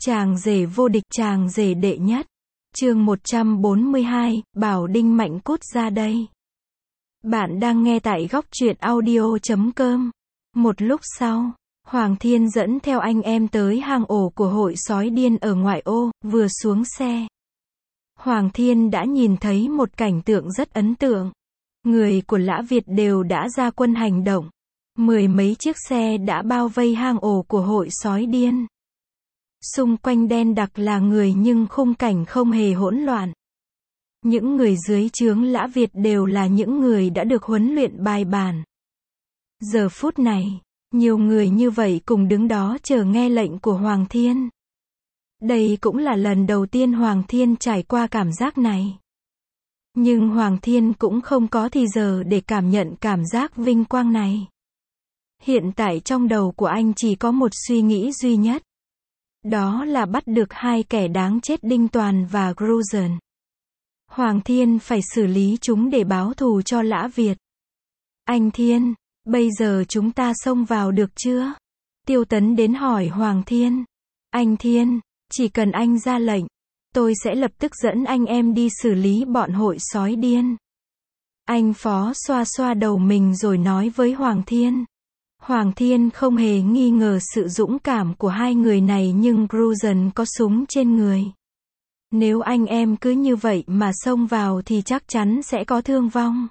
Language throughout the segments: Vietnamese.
Chàng rể vô địch, chàng rể đệ nhất. Chương 142, bảo Đinh Mạnh cút ra đây. Bạn đang nghe tại góc truyện audio.com. Một lúc sau, Hoàng Thiên dẫn theo anh em tới hang ổ của hội sói điên ở ngoại ô. Vừa xuống xe, Hoàng Thiên đã nhìn thấy một cảnh tượng rất ấn tượng. Người của Lã Việt đều đã ra quân hành động. Mười mấy chiếc xe đã bao vây hang ổ của hội sói điên. Xung quanh đen đặc là người nhưng khung cảnh không hề hỗn loạn. Những người dưới trướng Lã Việt đều là những người đã được huấn luyện bài bản. Giờ phút này, nhiều người như vậy cùng đứng đó chờ nghe lệnh của Hoàng Thiên. Đây cũng là lần đầu tiên Hoàng Thiên trải qua cảm giác này. Nhưng Hoàng Thiên cũng không có thì giờ để cảm nhận cảm giác vinh quang này. Hiện tại trong đầu của anh chỉ có một suy nghĩ duy nhất. Đó là bắt được hai kẻ đáng chết Đinh Toàn và Gruson. Hoàng Thiên phải xử lý chúng để báo thù cho Lã Việt. Anh Thiên, bây giờ chúng ta xông vào được chưa? Tiêu Tấn đến hỏi Hoàng Thiên. Anh Thiên, chỉ cần anh ra lệnh, tôi sẽ lập tức dẫn anh em đi xử lý bọn hội sói điên. Anh Phó xoa xoa đầu mình rồi nói với Hoàng Thiên. Hoàng Thiên không hề nghi ngờ sự dũng cảm của hai người này nhưng Gruson có súng trên người. Nếu anh em cứ như vậy mà xông vào thì chắc chắn sẽ có thương vong.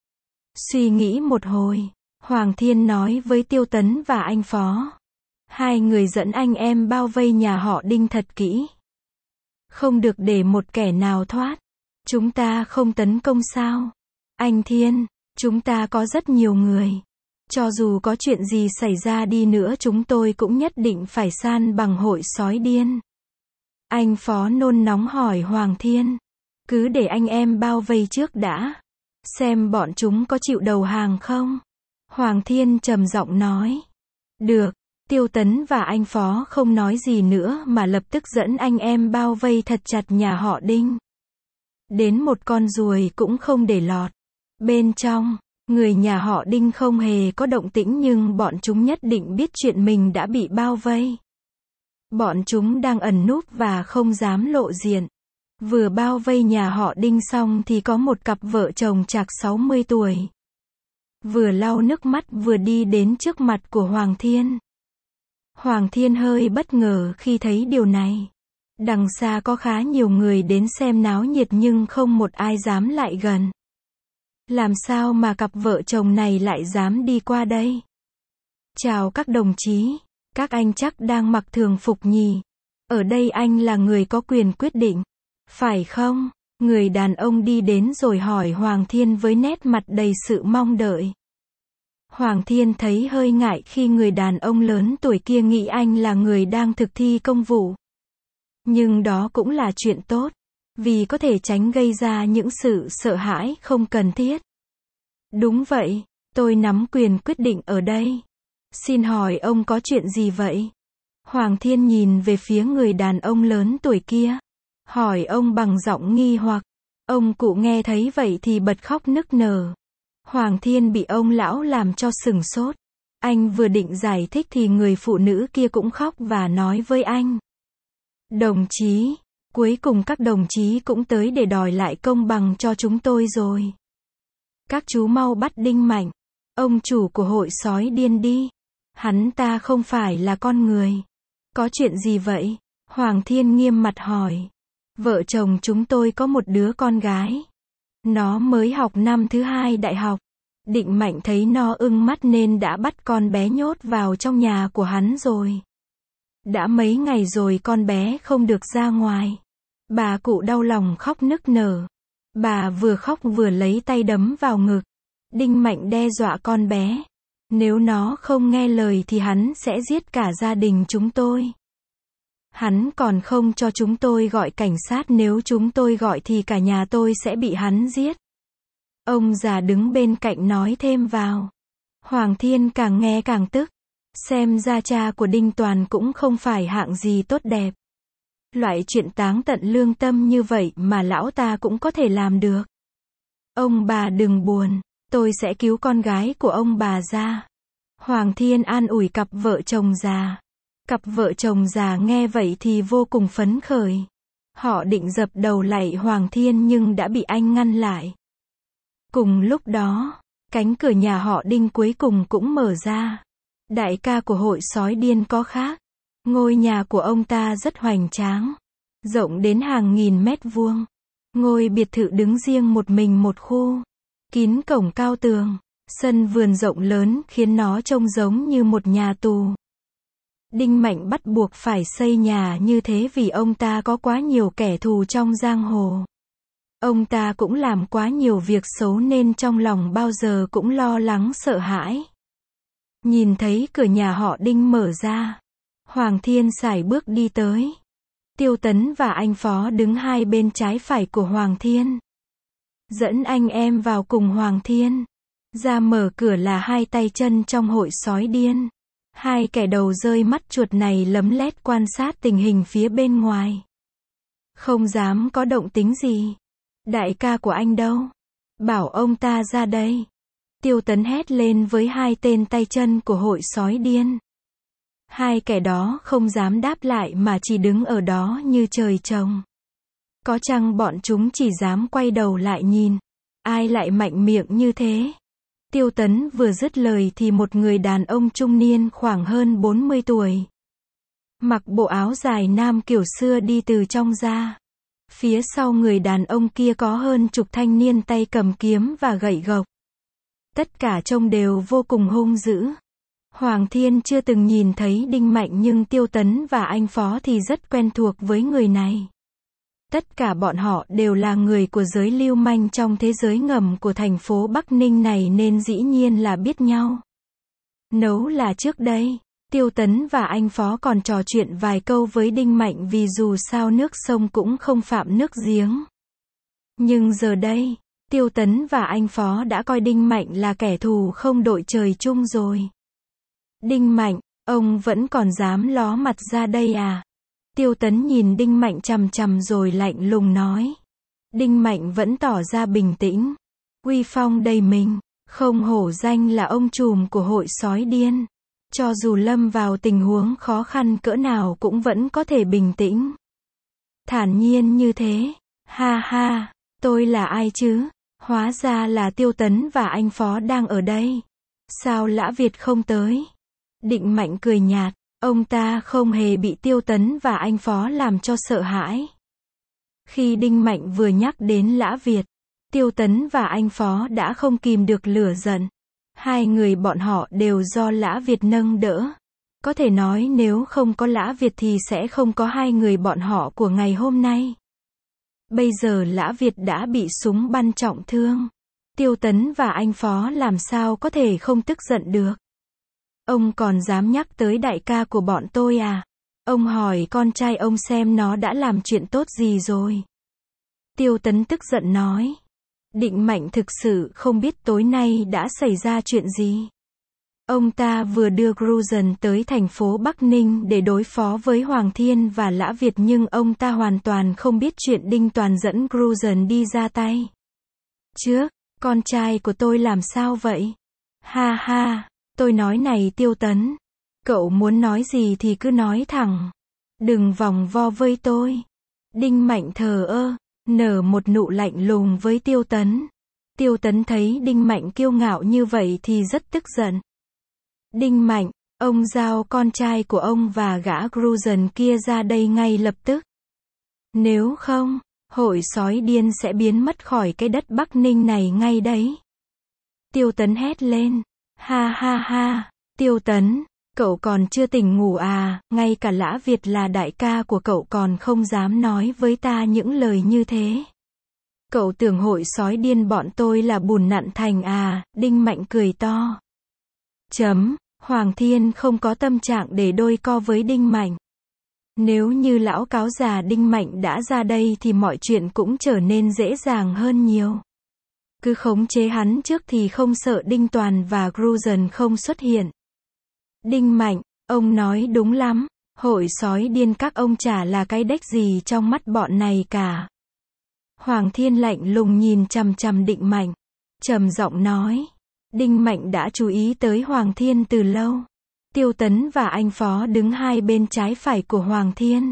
Suy nghĩ một hồi, Hoàng Thiên nói với Tiêu Tấn và anh Phó. Hai người dẫn anh em bao vây nhà họ Đinh thật kỹ. Không được để một kẻ nào thoát. Chúng ta không tấn công sao? Anh Thiên, chúng ta có rất nhiều người. Cho dù có chuyện gì xảy ra đi nữa chúng tôi cũng nhất định phải san bằng hội sói điên. Anh Phó nôn nóng hỏi Hoàng Thiên. Cứ để anh em bao vây trước đã. Xem bọn chúng có chịu đầu hàng không? Hoàng Thiên trầm giọng nói. Được. Tiêu Tấn và anh Phó không nói gì nữa mà lập tức dẫn anh em bao vây thật chặt nhà họ Đinh. Đến một con ruồi cũng không để lọt. Bên trong, người nhà họ Đinh không hề có động tĩnh nhưng bọn chúng nhất định biết chuyện mình đã bị bao vây. Bọn chúng đang ẩn núp và không dám lộ diện. Vừa bao vây nhà họ Đinh xong thì có một cặp vợ chồng chạc 60 tuổi. Vừa lau nước mắt vừa đi đến trước mặt của Hoàng Thiên. Hoàng Thiên hơi bất ngờ khi thấy điều này. Đằng xa có khá nhiều người đến xem náo nhiệt nhưng không một ai dám lại gần. Làm sao mà cặp vợ chồng này lại dám đi qua đây? Chào các đồng chí, các anh chắc đang mặc thường phục nhỉ? Ở đây anh là người có quyền quyết định, phải không? Người đàn ông đi đến rồi hỏi Hoàng Thiên với nét mặt đầy sự mong đợi. Hoàng Thiên thấy hơi ngại khi người đàn ông lớn tuổi kia nghĩ anh là người đang thực thi công vụ. Nhưng đó cũng là chuyện tốt, vì có thể tránh gây ra những sự sợ hãi không cần thiết. Đúng vậy, tôi nắm quyền quyết định ở đây. Xin hỏi ông có chuyện gì vậy? Hoàng Thiên nhìn về phía người đàn ông lớn tuổi kia. Hỏi ông bằng giọng nghi hoặc. Ông cụ nghe thấy vậy thì bật khóc nức nở. Hoàng Thiên bị ông lão làm cho sửng sốt. Anh vừa định giải thích thì người phụ nữ kia cũng khóc và nói với anh. Đồng chí, cuối cùng các đồng chí cũng tới để đòi lại công bằng cho chúng tôi rồi. Các chú mau bắt Đinh Mạnh, ông chủ của hội sói điên đi. Hắn ta không phải là con người. Có chuyện gì vậy? Hoàng Thiên nghiêm mặt hỏi. Vợ chồng chúng tôi có một đứa con gái. Nó mới học năm thứ 2 đại học. Định Mạnh thấy nó ưng mắt nên đã bắt con bé nhốt vào trong nhà của hắn rồi. Đã mấy ngày rồi con bé không được ra ngoài. Bà cụ đau lòng khóc nức nở. Bà vừa khóc vừa lấy tay đấm vào ngực. Đinh Mạnh đe dọa con bé. Nếu nó không nghe lời thì hắn sẽ giết cả gia đình chúng tôi. Hắn còn không cho chúng tôi gọi cảnh sát, nếu chúng tôi gọi thì cả nhà tôi sẽ bị hắn giết. Ông già đứng bên cạnh nói thêm vào. Hoàng Thiên càng nghe càng tức. Xem ra cha của Đinh Toàn cũng không phải hạng gì tốt đẹp. Loại chuyện táng tận lương tâm như vậy mà lão ta cũng có thể làm được. Ông bà đừng buồn, tôi sẽ cứu con gái của ông bà ra. Hoàng Thiên an ủi cặp vợ chồng già. Cặp vợ chồng già nghe vậy thì vô cùng phấn khởi. Họ định dập đầu lạy Hoàng Thiên nhưng đã bị anh ngăn lại. Cùng lúc đó, cánh cửa nhà họ Đinh cuối cùng cũng mở ra. Đại ca của hội sói điên có khác. Ngôi nhà của ông ta rất hoành tráng, rộng đến hàng nghìn mét vuông. Ngôi biệt thự đứng riêng một mình một khu, kín cổng cao tường, sân vườn rộng lớn khiến nó trông giống như một nhà tù. Đinh Mạnh bắt buộc phải xây nhà như thế vì ông ta có quá nhiều kẻ thù trong giang hồ. Ông ta cũng làm quá nhiều việc xấu nên trong lòng bao giờ cũng lo lắng sợ hãi. Nhìn thấy cửa nhà họ Đinh mở ra, Hoàng Thiên sải bước đi tới. Tiêu Tấn và anh Phó đứng hai bên trái phải của Hoàng Thiên. Dẫn anh em vào cùng Hoàng Thiên. Ra mở cửa là hai tay chân trong hội sói điên. Hai kẻ đầu rơi mắt chuột này lấm lét quan sát tình hình phía bên ngoài. Không dám có động tính gì. Đại ca của anh đâu? Bảo ông ta ra đây. Tiêu Tấn hét lên với hai tên tay chân của hội sói điên. Hai kẻ đó không dám đáp lại mà chỉ đứng ở đó như trời trồng. Có chăng bọn chúng chỉ dám quay đầu lại nhìn. Ai lại mạnh miệng như thế? Tiêu Tấn vừa dứt lời thì một người đàn ông trung niên khoảng hơn 40 tuổi. Mặc bộ áo dài nam kiểu xưa đi từ trong ra. Phía sau người đàn ông kia có hơn chục thanh niên tay cầm kiếm và gậy gộc. Tất cả trông đều vô cùng hung dữ. Hoàng Thiên chưa từng nhìn thấy Đinh Mạnh nhưng Tiêu Tấn và anh Phó thì rất quen thuộc với người này. Tất cả bọn họ đều là người của giới lưu manh trong thế giới ngầm của thành phố Bắc Ninh này nên dĩ nhiên là biết nhau. Nấu là trước đây, Tiêu Tấn và anh Phó còn trò chuyện vài câu với Đinh Mạnh vì dù sao nước sông cũng không phạm nước giếng. Nhưng giờ đây, Tiêu Tấn và anh Phó đã coi Đinh Mạnh là kẻ thù không đội trời chung rồi. Đinh Mạnh, ông vẫn còn dám ló mặt ra đây à? Tiêu Tấn nhìn Đinh Mạnh chằm chằm rồi lạnh lùng nói. Đinh Mạnh vẫn tỏ ra bình tĩnh, uy phong đầy mình, không hổ danh là ông trùm của hội sói điên. Cho dù lâm vào tình huống khó khăn cỡ nào cũng vẫn có thể bình tĩnh. Thản nhiên như thế. Ha ha, tôi là ai chứ? Hóa ra là Tiêu Tấn và anh Phó đang ở đây. Sao Lã Việt không tới? Đinh Mạnh cười nhạt. Ông ta không hề bị Tiêu Tấn và anh Phó làm cho sợ hãi. Khi Đinh Mạnh vừa nhắc đến Lã Việt, Tiêu Tấn và anh Phó đã không kìm được lửa giận. Hai người bọn họ đều do Lã Việt nâng đỡ. Có thể nói nếu không có Lã Việt thì sẽ không có hai người bọn họ của ngày hôm nay. Bây giờ Lã Việt đã bị súng bắn trọng thương. Tiêu Tấn và anh Phó làm sao có thể không tức giận được. Ông còn dám nhắc tới đại ca của bọn tôi à? Ông hỏi con trai ông xem nó đã làm chuyện tốt gì rồi. Tiêu Tấn tức giận nói. Đinh Mạnh thực sự không biết tối nay đã xảy ra chuyện gì. Ông ta vừa đưa Gruzon tới thành phố Bắc Ninh để đối phó với Hoàng Thiên và Lã Việt nhưng ông ta hoàn toàn không biết chuyện Đinh Toàn dẫn Gruzon đi ra tay. Trước, con trai của tôi làm sao vậy? Ha ha, tôi nói này Tiêu Tấn. Cậu muốn nói gì thì cứ nói thẳng. Đừng vòng vo với tôi. Đinh Mạnh thờ ơ, nở một nụ lạnh lùng với Tiêu Tấn. Tiêu Tấn thấy Đinh Mạnh kiêu ngạo như vậy thì rất tức giận. Đinh Mạnh, ông giao con trai của ông và gã Gruzon kia ra đây ngay lập tức. Nếu không, hội sói điên sẽ biến mất khỏi cái đất Bắc Ninh này ngay đấy. Tiêu Tấn hét lên. Ha ha ha, Tiêu Tấn, cậu còn chưa tỉnh ngủ à, ngay cả Lã Việt là đại ca của cậu còn không dám nói với ta những lời như thế. Cậu tưởng hội sói điên bọn tôi là bùn nặn thành à? Đinh Mạnh cười to. Hoàng Thiên không có tâm trạng để đôi co với Đinh Mạnh. Nếu như lão cáo già Đinh Mạnh đã ra đây thì mọi chuyện cũng trở nên dễ dàng hơn nhiều. Cứ khống chế hắn trước thì không sợ Đinh Toàn và Gruzon không xuất hiện. Đinh Mạnh, ông nói đúng lắm, hội sói điên các ông chả là cái đếch gì trong mắt bọn này cả. Hoàng Thiên lạnh lùng nhìn chằm chằm Đinh Mạnh, trầm giọng nói. Đinh Mạnh đã chú ý tới Hoàng Thiên từ lâu. Tiêu Tấn và anh Phó đứng hai bên trái phải của Hoàng Thiên.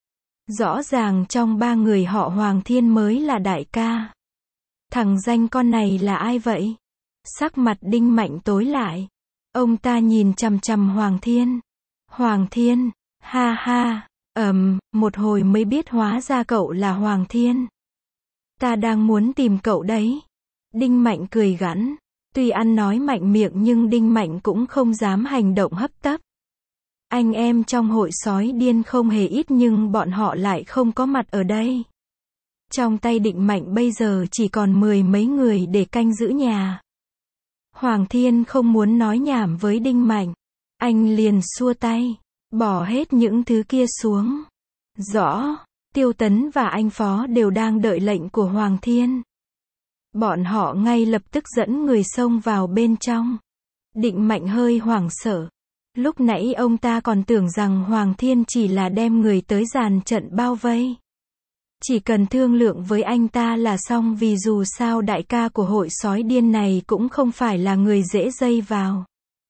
Rõ ràng trong ba người họ Hoàng Thiên mới là đại ca. Thằng danh con này là ai vậy? Sắc mặt Đinh Mạnh tối lại. Ông ta nhìn chằm chằm Hoàng Thiên. Hoàng Thiên, ha ha, một hồi mới biết hóa ra cậu là Hoàng Thiên. Ta đang muốn tìm cậu đấy. Đinh Mạnh cười gằn. Tuy ăn nói mạnh miệng nhưng Đinh Mạnh cũng không dám hành động hấp tấp. Anh em trong hội sói điên không hề ít nhưng bọn họ lại không có mặt ở đây. Trong tay Đinh Mạnh bây giờ chỉ còn 10 mấy người để canh giữ nhà. Hoàng Thiên không muốn nói nhảm với Đinh Mạnh. Anh liền xua tay. Bỏ hết những thứ kia xuống. Rõ, Tiêu Tấn và anh Phó đều đang đợi lệnh của Hoàng Thiên. Bọn họ ngay lập tức dẫn người xông vào bên trong. Đinh Mạnh hơi hoảng sợ. Lúc nãy ông ta còn tưởng rằng Hoàng Thiên chỉ là đem người tới dàn trận bao vây. Chỉ cần thương lượng với anh ta là xong vì dù sao đại ca của hội sói điên này cũng không phải là người dễ dây vào.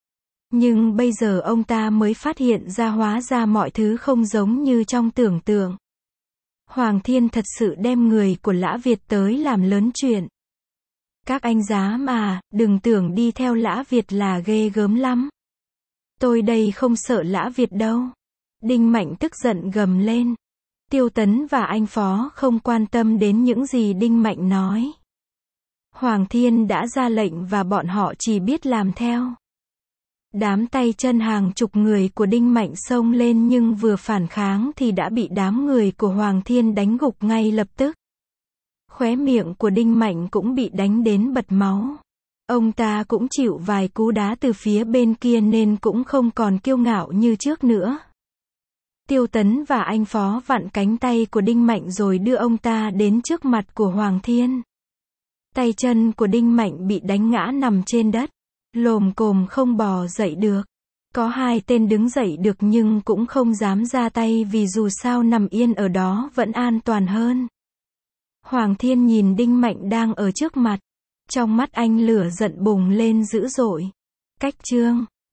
Nhưng bây giờ ông ta mới phát hiện ra hóa ra mọi thứ không giống như trong tưởng tượng. Hoàng Thiên thật sự đem người của Lã Việt tới làm lớn chuyện. Các anh dám à, đừng tưởng đi theo Lã Việt là ghê gớm lắm. Tôi đây không sợ Lã Việt đâu. Đinh Mạnh tức giận gầm lên. Tiêu Tấn và anh Phó không quan tâm đến những gì Đinh Mạnh nói. Hoàng Thiên đã ra lệnh và bọn họ chỉ biết làm theo. Đám tay chân hàng chục người của Đinh Mạnh xông lên nhưng vừa phản kháng thì đã bị đám người của Hoàng Thiên đánh gục ngay lập tức. Khóe miệng của Đinh Mạnh cũng bị đánh đến bật máu. Ông ta cũng chịu vài cú đá từ phía bên kia nên cũng không còn kiêu ngạo như trước nữa. Tiêu Tấn và anh Phó vặn cánh tay của Đinh Mạnh rồi đưa ông ta đến trước mặt của Hoàng Thiên. Tay chân của Đinh Mạnh bị đánh ngã nằm trên đất. Lồm cồm không bò dậy được. Có hai tên đứng dậy được nhưng cũng không dám ra tay vì dù sao nằm yên ở đó vẫn an toàn hơn. Hoàng Thiên nhìn Đinh Mạnh đang ở trước mặt. Trong mắt anh lửa giận bùng lên dữ dội. Cách chương